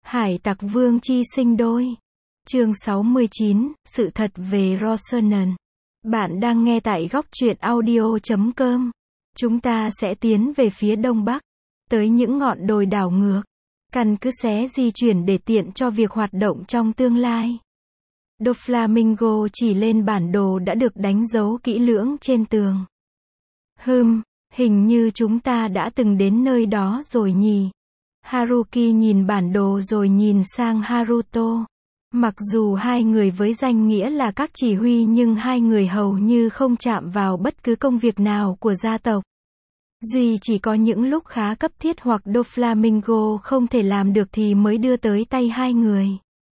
Hải tặc vương chi sinh đôi. Chương 69, sự thật về Rosenhan. Bạn đang nghe tại góc truyện audio.com. Chúng ta sẽ tiến về phía đông bắc, tới những ngọn đồi đảo ngược. Căn cứ xé di chuyển để tiện cho việc hoạt động trong tương lai. Doflamingo chỉ lên bản đồ đã được đánh dấu kỹ lưỡng trên tường. Hình như chúng ta đã từng đến nơi đó rồi nhỉ? Haruki nhìn bản đồ rồi nhìn sang Haruto. Mặc dù hai người với danh nghĩa là các chỉ huy nhưng hai người hầu như không chạm vào bất cứ công việc nào của gia tộc. Duy chỉ có những lúc khá cấp thiết hoặc Doflamingo không thể làm được thì mới đưa tới tay hai người.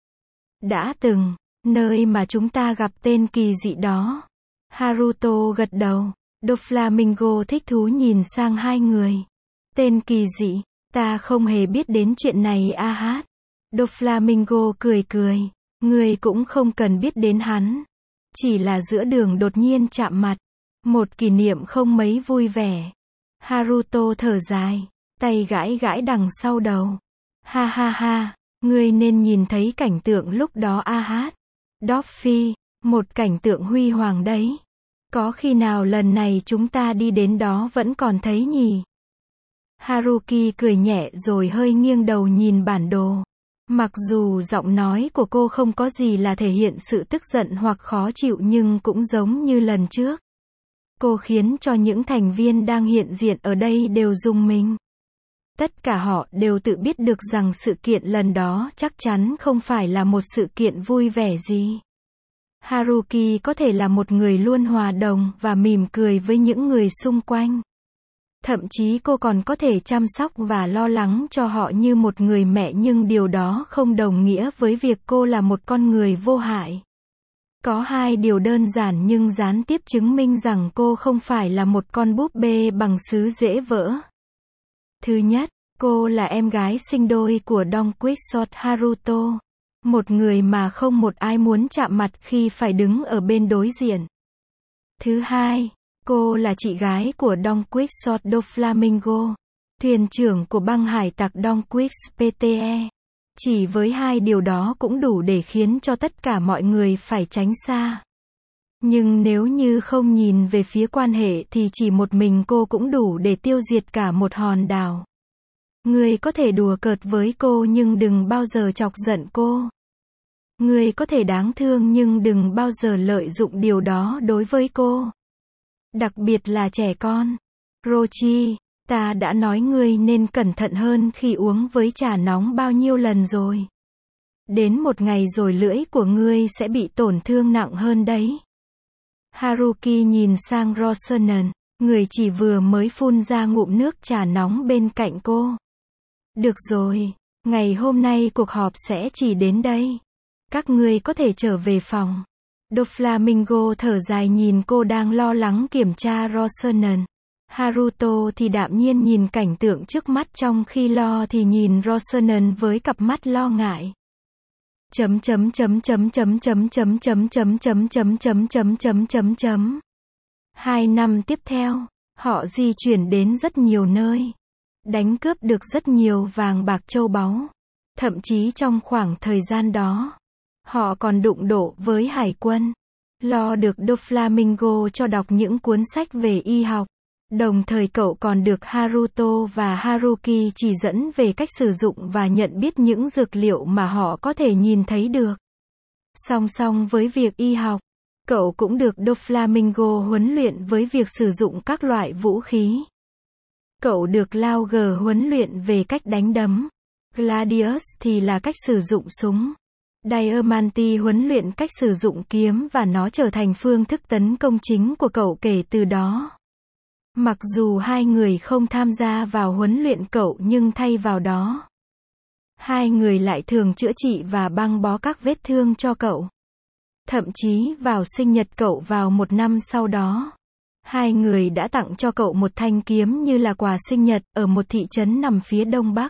Đã từng, nơi mà chúng ta gặp tên kỳ dị đó. Haruto gật đầu. Doflamingo thích thú nhìn sang hai người. Tên kỳ dị, ta không hề biết đến chuyện này a hát. Doflamingo cười. Ngươi cũng không cần biết đến hắn. Chỉ là giữa đường đột nhiên chạm mặt. Một kỷ niệm không mấy vui vẻ. Haruto thở dài, tay gãi đằng sau đầu. Ha, ngươi nên nhìn thấy cảnh tượng lúc đó a hát. Doffy, một cảnh tượng huy hoàng đấy. Có khi nào lần này chúng ta đi đến đó vẫn còn thấy nhỉ? Haruki cười nhẹ rồi hơi nghiêng đầu nhìn bản đồ. Mặc dù giọng nói của cô không có gì là thể hiện sự tức giận hoặc khó chịu nhưng cũng giống như lần trước. Cô khiến cho những thành viên đang hiện diện ở đây đều rùng mình. Tất cả họ đều tự biết được rằng sự kiện lần đó chắc chắn không phải là một sự kiện vui vẻ gì. Haruki có thể là một người luôn hòa đồng và mỉm cười với những người xung quanh. Thậm chí cô còn có thể chăm sóc và lo lắng cho họ như một người mẹ nhưng điều đó không đồng nghĩa với việc cô là một con người vô hại. Có hai điều đơn giản nhưng gián tiếp chứng minh rằng cô không phải là một con búp bê bằng sứ dễ vỡ. Thứ nhất, cô là em gái sinh đôi của Don Quixote Haruto. Một người mà không một ai muốn chạm mặt khi phải đứng ở bên đối diện. Thứ hai, cô là chị gái của Don Quixote Doflamingo, thuyền trưởng của băng hải tặc Don Quixote. Chỉ với hai điều đó cũng đủ để khiến cho tất cả mọi người phải tránh xa. Nhưng nếu như không nhìn về phía quan hệ thì chỉ một mình cô cũng đủ để tiêu diệt cả một hòn đảo. Ngươi có thể đùa cợt với cô nhưng đừng bao giờ chọc giận cô. Ngươi có thể đáng thương nhưng đừng bao giờ lợi dụng điều đó đối với cô. Đặc biệt là trẻ con. Rochi, ta đã nói ngươi nên cẩn thận hơn khi uống với trà nóng bao nhiêu lần rồi. Đến một ngày rồi lưỡi của ngươi sẽ bị tổn thương nặng hơn đấy. Haruki nhìn sang Rosenhan, người chỉ vừa mới phun ra ngụm nước trà nóng bên cạnh cô. Được rồi, ngày hôm nay cuộc họp sẽ chỉ đến đây. Các ngươi có thể trở về phòng. Doflamingo thở dài nhìn cô đang lo lắng kiểm tra Rosenhan. Haruto thì đạm nhiên nhìn cảnh tượng trước mắt trong khi lo thì nhìn Rosenhan với cặp mắt lo ngại. 2 năm tiếp theo, họ di chuyển đến rất nhiều nơi. Đánh cướp được rất nhiều vàng bạc châu báu. Thậm chí trong khoảng thời gian đó, họ còn đụng độ với hải quân. Lo được Doflamingo cho đọc những cuốn sách về y học. Đồng thời cậu còn được Haruto và Haruki chỉ dẫn về cách sử dụng và nhận biết những dược liệu mà họ có thể nhìn thấy được. Song song với việc y học, cậu cũng được Doflamingo huấn luyện với việc sử dụng các loại vũ khí. Cậu được Lauger huấn luyện về cách đánh đấm. Gladius thì là cách sử dụng súng. Diamante huấn luyện cách sử dụng kiếm và nó trở thành phương thức tấn công chính của cậu kể từ đó. Mặc dù hai người không tham gia vào huấn luyện cậu nhưng thay vào đó, hai người lại thường chữa trị và băng bó các vết thương cho cậu. Thậm chí vào sinh nhật cậu vào một năm sau đó, hai người đã tặng cho cậu một thanh kiếm như là quà sinh nhật ở một thị trấn nằm phía đông bắc.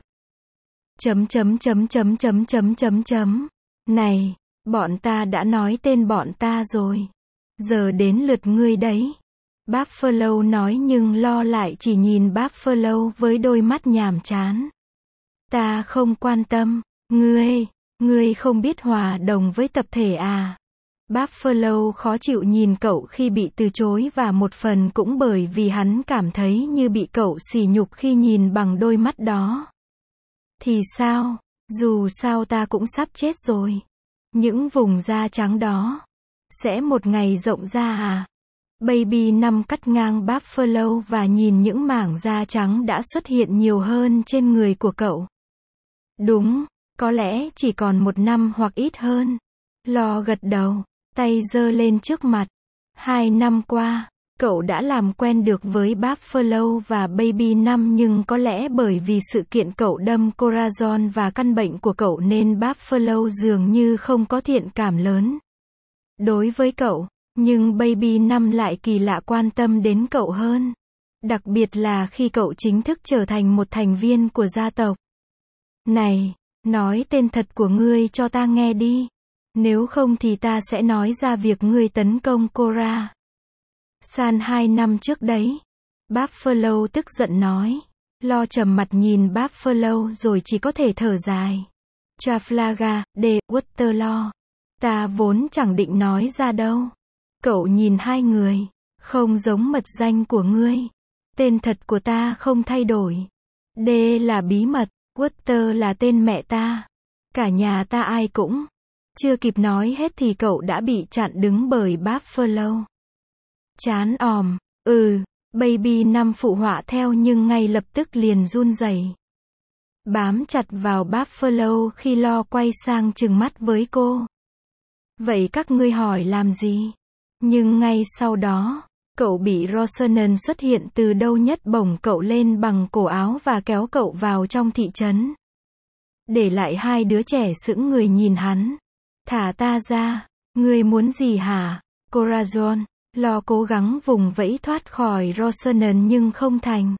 Này, bọn ta đã nói tên bọn ta rồi. Giờ đến lượt ngươi đấy. Buffalo nói nhưng lo lại chỉ nhìn Buffalo với đôi mắt nhàm chán. Ta không quan tâm. Ngươi không biết hòa đồng với tập thể à? Buffalo khó chịu nhìn cậu khi bị từ chối và một phần cũng bởi vì hắn cảm thấy như bị cậu sỉ nhục khi nhìn bằng đôi mắt đó. Thì sao? Dù sao ta cũng sắp chết rồi. Những vùng da trắng đó sẽ một ngày rộng ra à? Baby 5 cắt ngang Buffalo và nhìn những mảng da trắng đã xuất hiện nhiều hơn trên người của cậu. Đúng, có lẽ chỉ còn 1 năm hoặc ít hơn. Lo gật đầu, tay giơ lên trước mặt. 2 năm qua, cậu đã làm quen được với Buffalo và Baby 5 nhưng có lẽ bởi vì sự kiện cậu đâm Corazon và căn bệnh của cậu nên Buffalo dường như không có thiện cảm lớn đối với cậu. Nhưng Baby 5 lại kỳ lạ quan tâm đến cậu hơn. Đặc biệt là khi cậu chính thức trở thành một thành viên của gia tộc. Này, nói tên thật của ngươi cho ta nghe đi. Nếu không thì ta sẽ nói ra việc ngươi tấn công Cora San 2 năm trước đấy. Buffalo tức giận nói. Lo trầm mặt nhìn Buffalo rồi chỉ có thể thở dài. Trafalgar, de Waterloo. Ta vốn chẳng định nói ra đâu. Cậu nhìn hai người. Không giống mật danh của ngươi. Tên thật của ta không thay đổi. D là bí mật. Water là tên mẹ ta. Cả nhà ta ai cũng. Chưa kịp nói hết thì cậu đã bị chặn đứng bởi Buffalo. Chán òm. Baby 5 phụ họa theo nhưng ngay lập tức liền run rẩy. Bám chặt vào Buffalo khi Lo quay sang trừng mắt với cô. Vậy các ngươi hỏi làm gì? Nhưng ngay sau đó, cậu bị Rosanna xuất hiện từ đâu nhất bổng cậu lên bằng cổ áo và kéo cậu vào trong thị trấn. Để lại hai đứa trẻ sững người nhìn hắn. Thả ta ra, ngươi muốn gì hả? Corazon, Lo cố gắng vùng vẫy thoát khỏi Rosanna nhưng không thành.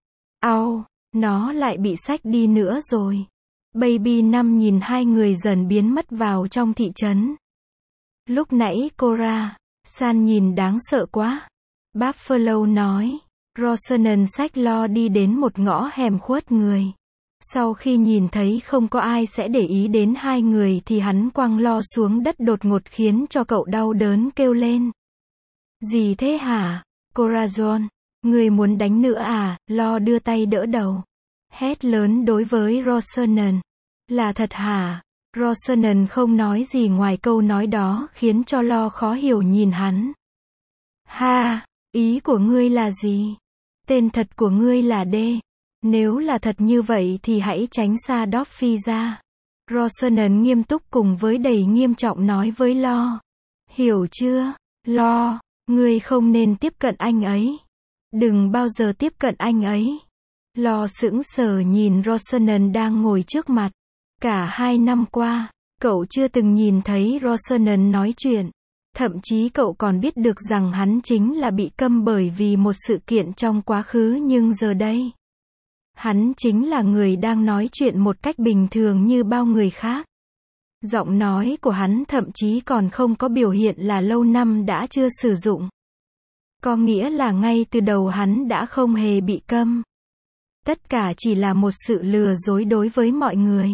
Nó lại bị xách đi nữa rồi. Baby 5 nhìn hai người dần biến mất vào trong thị trấn. Lúc nãy Cora San nhìn đáng sợ quá. Buffalo nói. Rosanna xách Lo đi đến một ngõ hẻm khuất người. Sau khi nhìn thấy không có ai sẽ để ý đến hai người thì hắn quăng Lo xuống đất đột ngột khiến cho cậu đau đớn kêu lên. Gì thế hả? Corazon, người muốn đánh nữa à? Lo đưa tay đỡ đầu. Hét lớn đối với Rosanna. Là thật hả? Rosanna không nói gì ngoài câu nói đó khiến cho Lo khó hiểu nhìn hắn. Ha, ý của ngươi là gì? Tên thật của ngươi là D. Nếu là thật như vậy thì hãy tránh xa Dorothy ra. Rosanna nghiêm túc cùng với đầy nghiêm trọng nói với Lo. Hiểu chưa? Lo, ngươi không nên tiếp cận anh ấy. Đừng bao giờ tiếp cận anh ấy. Lo sững sờ nhìn Rosanna đang ngồi trước mặt. Cả 2 năm qua, cậu chưa từng nhìn thấy Rosanna nói chuyện. Thậm chí cậu còn biết được rằng hắn chính là bị câm bởi vì một sự kiện trong quá khứ nhưng giờ đây. Hắn chính là người đang nói chuyện một cách bình thường như bao người khác. Giọng nói của hắn thậm chí còn không có biểu hiện là lâu năm đã chưa sử dụng. Có nghĩa là ngay từ đầu hắn đã không hề bị câm. Tất cả chỉ là một sự lừa dối đối với mọi người.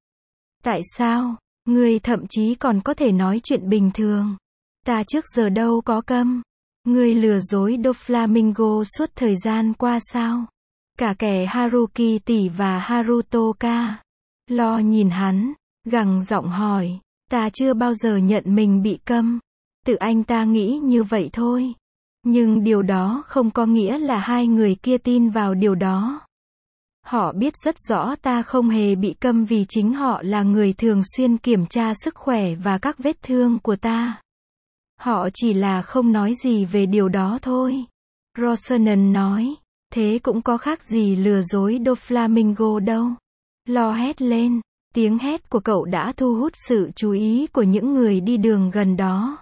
Tại sao? Ngươi thậm chí còn có thể nói chuyện bình thường. Ta trước giờ đâu có câm. Ngươi lừa dối Doflamingo suốt thời gian qua sao? Cả kẻ Haruki tỷ và Harutoka. Lo nhìn hắn, gằn giọng hỏi. Ta chưa bao giờ nhận mình bị câm. Tự anh ta nghĩ như vậy thôi. Nhưng điều đó không có nghĩa là hai người kia tin vào điều đó. Họ biết rất rõ ta không hề bị câm vì chính họ là người thường xuyên kiểm tra sức khỏe và các vết thương của ta. Họ chỉ là không nói gì về điều đó thôi. Rosanna nói. Thế cũng có khác gì lừa dối Doflamingo đâu. Lo hét lên. Tiếng hét của cậu đã thu hút sự chú ý của những người đi đường gần đó.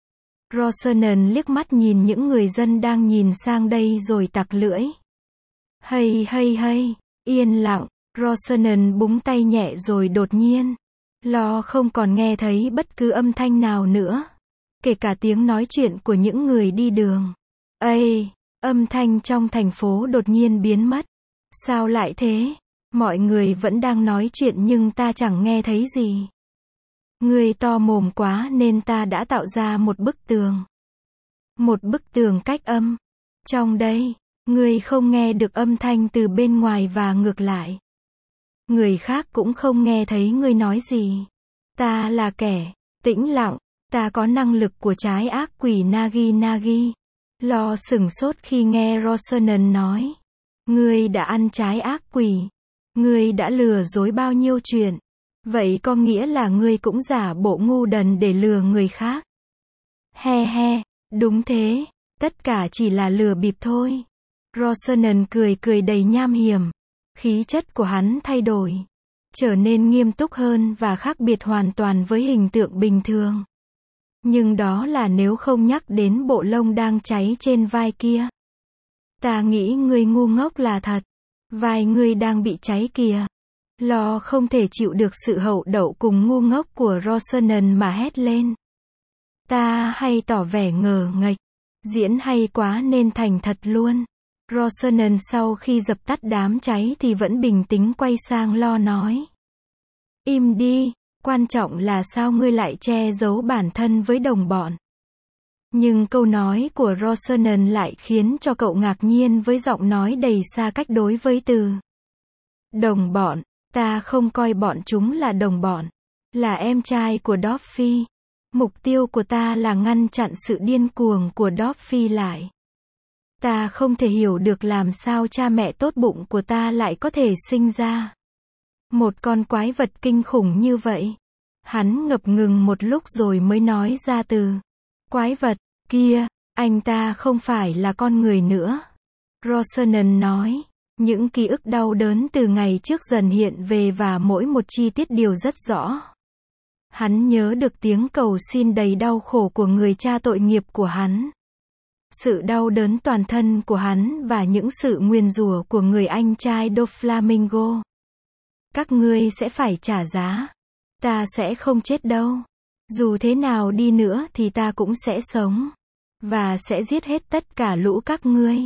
Rosanna liếc mắt nhìn những người dân đang nhìn sang đây rồi tặc lưỡi. Hay, yên lặng. Rosanna búng tay nhẹ rồi đột nhiên. Lo không còn nghe thấy bất cứ âm thanh nào nữa. Kể cả tiếng nói chuyện của những người đi đường. Âm thanh trong thành phố đột nhiên biến mất. Sao lại thế? Mọi người vẫn đang nói chuyện nhưng ta chẳng nghe thấy gì. Ngươi to mồm quá nên ta đã tạo ra một bức tường. Một bức tường cách âm. Trong đây, ngươi không nghe được âm thanh từ bên ngoài và ngược lại. Người khác cũng không nghe thấy ngươi nói gì. Ta là kẻ tĩnh lặng, ta có năng lực của trái ác quỷ Nagi Nagi. Lo sửng sốt khi nghe Rosanna nói. Ngươi đã ăn trái ác quỷ. Ngươi đã lừa dối bao nhiêu chuyện. Vậy có nghĩa là ngươi cũng giả bộ ngu đần để lừa người khác. He he, đúng thế, tất cả chỉ là lừa bịp thôi. Rosanna cười cười đầy nham hiểm. Khí chất của hắn thay đổi. Trở nên nghiêm túc hơn và khác biệt hoàn toàn với hình tượng bình thường. Nhưng đó là nếu không nhắc đến bộ lông đang cháy trên vai kia. Ta nghĩ ngươi ngu ngốc là thật. Vai ngươi đang bị cháy kìa. Lo không thể chịu được sự hậu đậu cùng ngu ngốc của Rosanna mà hét lên. Ta hay tỏ vẻ ngờ nghệch. Diễn hay quá nên thành thật luôn. Rosanna sau khi dập tắt đám cháy thì vẫn bình tĩnh quay sang Lo nói. Im đi, quan trọng là sao ngươi lại che giấu bản thân với đồng bọn. Nhưng câu nói của Rosanna lại khiến cho cậu ngạc nhiên với giọng nói đầy xa cách đối với từ đồng bọn. Ta không coi bọn chúng là đồng bọn. Là em trai của Dorothy. Mục tiêu của ta là ngăn chặn sự điên cuồng của Dorothy lại. Ta không thể hiểu được làm sao cha mẹ tốt bụng của ta lại có thể sinh ra một con quái vật kinh khủng như vậy. Hắn ngập ngừng một lúc rồi mới nói ra từ quái vật kia, anh ta không phải là con người nữa. Rosanna nói, những ký ức đau đớn từ ngày trước dần hiện về và mỗi một chi tiết đều rất rõ. Hắn nhớ được tiếng cầu xin đầy đau khổ của người cha tội nghiệp của hắn. Sự đau đớn toàn thân của hắn và những sự nguyền rủa của người anh trai Doflamingo. Các ngươi sẽ phải trả giá. Ta sẽ không chết đâu. Dù thế nào đi nữa thì ta cũng sẽ sống. Và sẽ giết hết tất cả lũ các ngươi.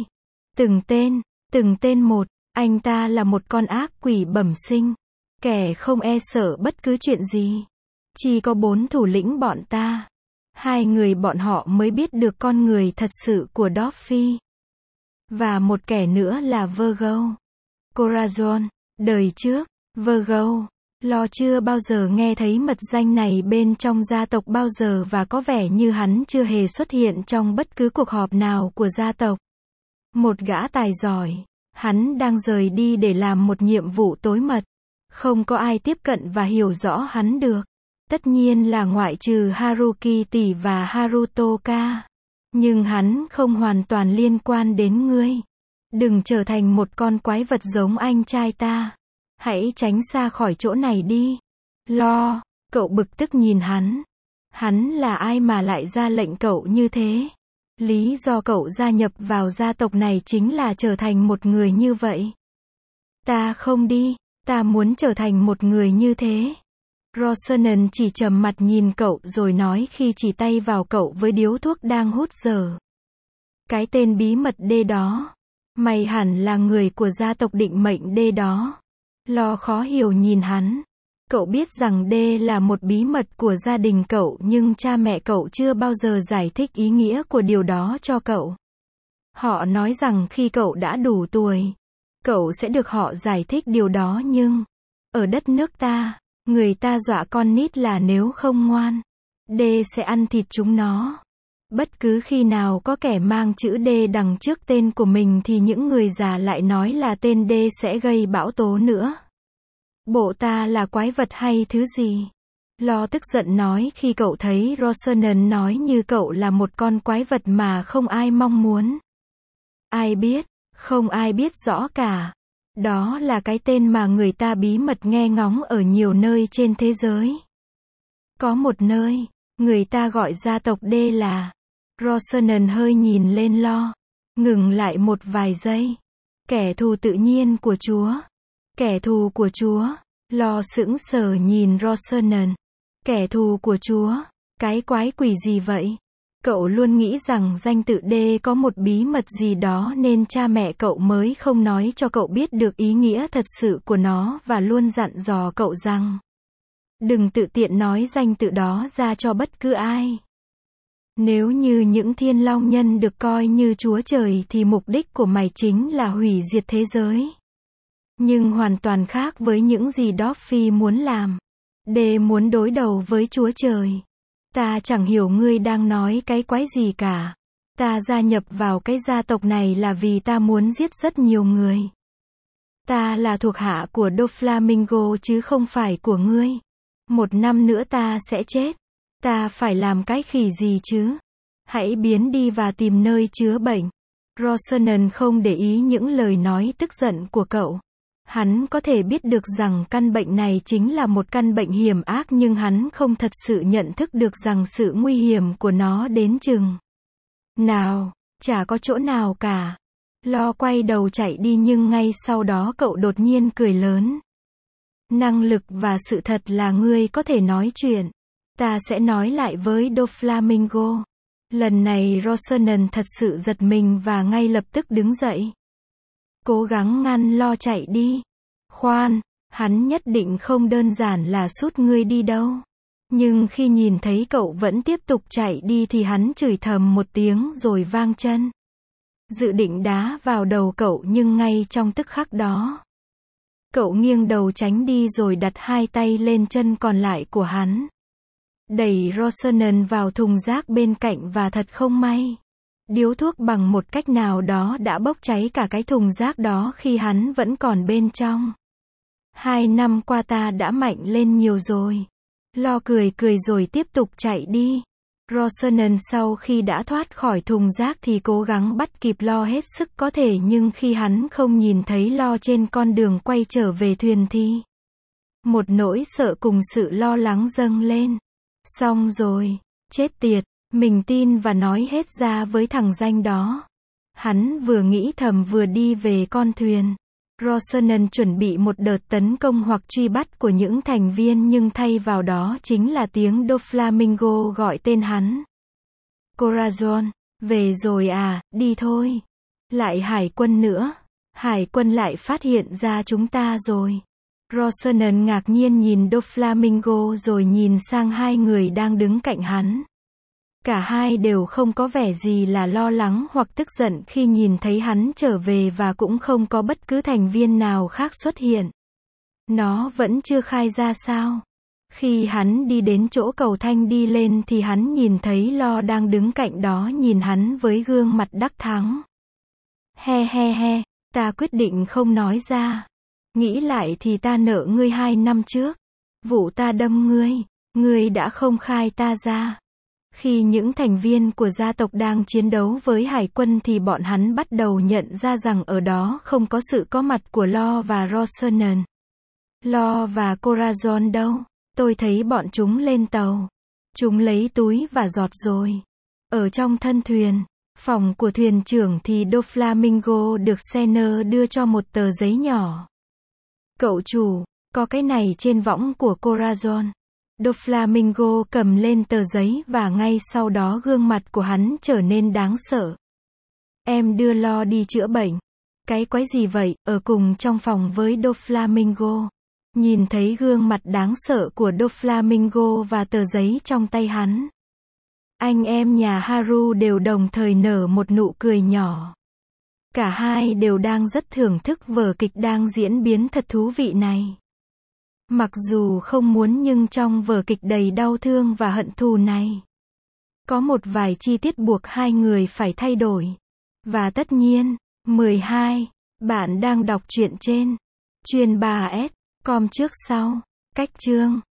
Từng tên một. Anh ta là một con ác quỷ bẩm sinh. Kẻ không e sợ bất cứ chuyện gì. Chỉ có 4 thủ lĩnh bọn ta. 2 người bọn họ mới biết được con người thật sự của Dorothy. Và một kẻ nữa là Virgo. Corazon. Đời trước, Virgo. Lo chưa bao giờ nghe thấy mật danh này bên trong gia tộc bao giờ và có vẻ như hắn chưa hề xuất hiện trong bất cứ cuộc họp nào của gia tộc. Một gã tài giỏi. Hắn đang rời đi để làm một nhiệm vụ tối mật. Không có ai tiếp cận và hiểu rõ hắn được. Tất nhiên là ngoại trừ Haruki tỷ và Harutoka. Nhưng hắn không hoàn toàn liên quan đến ngươi. Đừng trở thành một con quái vật giống anh trai ta. Hãy tránh xa khỏi chỗ này đi. Lo, cậu bực tức nhìn hắn. Hắn là ai mà lại ra lệnh cậu như thế? Lý do cậu gia nhập vào gia tộc này chính là trở thành một người như vậy. Ta không đi, ta muốn trở thành một người như thế. Rosanna chỉ trầm mặt nhìn cậu rồi nói khi chỉ tay vào cậu với điếu thuốc đang hút dở. Cái tên bí mật D đó. Mày hẳn là người của gia tộc định mệnh D đó. Lo khó hiểu nhìn hắn. Cậu biết rằng D là một bí mật của gia đình cậu nhưng cha mẹ cậu chưa bao giờ giải thích ý nghĩa của điều đó cho cậu. Họ nói rằng khi cậu đã đủ tuổi, cậu sẽ được họ giải thích điều đó nhưng ở đất nước ta, người ta dọa con nít là nếu không ngoan, D sẽ ăn thịt chúng nó. Bất cứ khi nào có kẻ mang chữ D đằng trước tên của mình thì những người già lại nói là tên D sẽ gây bão tố nữa. Bộ ta là quái vật hay thứ gì? Lo tức giận nói khi cậu thấy Rosanna nói như cậu là một con quái vật mà không ai mong muốn. Ai biết? Không ai biết rõ cả. Đó là cái tên mà người ta bí mật nghe ngóng ở nhiều nơi trên thế giới. Có một nơi, người ta gọi gia tộc D là... Rosanna hơi nhìn lên Lo. Ngừng lại một vài giây. Kẻ thù tự nhiên của Chúa. Kẻ thù của Chúa. Lo sững sờ nhìn Rosanna. Kẻ thù của Chúa. Cái quái quỷ gì vậy? Cậu luôn nghĩ rằng danh tự D có một bí mật gì đó nên cha mẹ cậu mới không nói cho cậu biết được ý nghĩa thật sự của nó và luôn dặn dò cậu rằng đừng tự tiện nói danh tự đó ra cho bất cứ ai. Nếu như những thiên long nhân được coi như chúa trời thì mục đích của mày chính là hủy diệt thế giới. Nhưng hoàn toàn khác với những gì Dorothy muốn làm. D muốn đối đầu với chúa trời. Ta chẳng hiểu ngươi đang nói cái quái gì cả. Ta gia nhập vào cái gia tộc này là vì ta muốn giết rất nhiều người. Ta là thuộc hạ của Doflamingo chứ không phải của ngươi. 1 năm nữa ta sẽ chết. Ta phải làm cái khỉ gì chứ? Hãy biến đi và tìm nơi chữa bệnh. Rosanna không để ý những lời nói tức giận của cậu. Hắn có thể biết được rằng căn bệnh này chính là một căn bệnh hiểm ác nhưng hắn không thật sự nhận thức được rằng sự nguy hiểm của nó đến chừng nào, chả có chỗ nào cả. Lo quay đầu chạy đi nhưng ngay sau đó cậu đột nhiên cười lớn. Năng lực và sự thật là ngươi có thể nói chuyện. Ta sẽ nói lại với Doflamingo. Lần này Rosanna thật sự giật mình và ngay lập tức đứng dậy. Cố gắng ngăn Lo chạy đi. Khoan, hắn nhất định không đơn giản là sút ngươi đi đâu. Nhưng khi nhìn thấy cậu vẫn tiếp tục chạy đi thì hắn chửi thầm một tiếng rồi vang chân. Dự định đá vào đầu cậu nhưng ngay trong tức khắc đó. Cậu nghiêng đầu tránh đi rồi đặt 2 tay lên chân còn lại của hắn. Đẩy Rosanna vào thùng rác bên cạnh và thật không may. Điếu thuốc bằng một cách nào đó đã bốc cháy cả cái thùng rác đó khi hắn vẫn còn bên trong. 2 năm qua ta đã mạnh lên nhiều rồi. Lo cười cười rồi tiếp tục chạy đi. Rosanna sau khi đã thoát khỏi thùng rác thì cố gắng bắt kịp Lo hết sức có thể nhưng khi hắn không nhìn thấy Lo trên con đường quay trở về thuyền thì một nỗi sợ cùng sự lo lắng dâng lên. Xong rồi, chết tiệt, mình tin và nói hết ra với thằng danh đó. Hắn vừa nghĩ thầm vừa đi về con thuyền. Rosanna chuẩn bị một đợt tấn công hoặc truy bắt của những thành viên nhưng thay vào đó chính là tiếng Doflamingo gọi tên hắn. Corazon, về rồi à, đi thôi. Lại hải quân nữa. Hải quân lại phát hiện ra chúng ta rồi. Rosanna ngạc nhiên nhìn Doflamingo rồi nhìn sang 2 người đang đứng cạnh hắn. Cả hai đều không có vẻ gì là lo lắng hoặc tức giận khi nhìn thấy hắn trở về và cũng không có bất cứ thành viên nào khác xuất hiện. Nó vẫn chưa khai ra sao. Khi hắn đi đến chỗ cầu thang đi lên thì hắn nhìn thấy Lo đang đứng cạnh đó nhìn hắn với gương mặt đắc thắng. He he he, ta quyết định không nói ra. Nghĩ lại thì ta nợ ngươi 2 năm trước. Vụ ta đâm ngươi đã không khai ta ra. Khi những thành viên của gia tộc đang chiến đấu với hải quân thì bọn hắn bắt đầu nhận ra rằng ở đó không có sự có mặt của Lo và Rosanna. Lo và Corazon đâu? Tôi thấy bọn chúng lên tàu. Chúng lấy túi và giọt rồi. Ở trong thân thuyền, phòng của thuyền trưởng thì Doflamingo được Senner đưa cho một tờ giấy nhỏ. Cậu chủ, có cái này trên võng của Corazon. Doflamingo cầm lên tờ giấy và ngay sau đó gương mặt của hắn trở nên đáng sợ. Em đưa Lo đi chữa bệnh. Cái quái gì vậy, ở cùng trong phòng với Doflamingo. Nhìn thấy gương mặt đáng sợ của Doflamingo và tờ giấy trong tay hắn. Anh em nhà Haru đều đồng thời nở một nụ cười nhỏ. Cả hai đều đang rất thưởng thức vở kịch đang diễn biến thật thú vị này. Mặc dù không muốn nhưng trong vở kịch đầy đau thương và hận thù này, có một vài chi tiết buộc 2 người phải thay đổi. Và tất nhiên, 12, bạn đang đọc truyện trên Chuyên 3S, com trước sau, cách chương.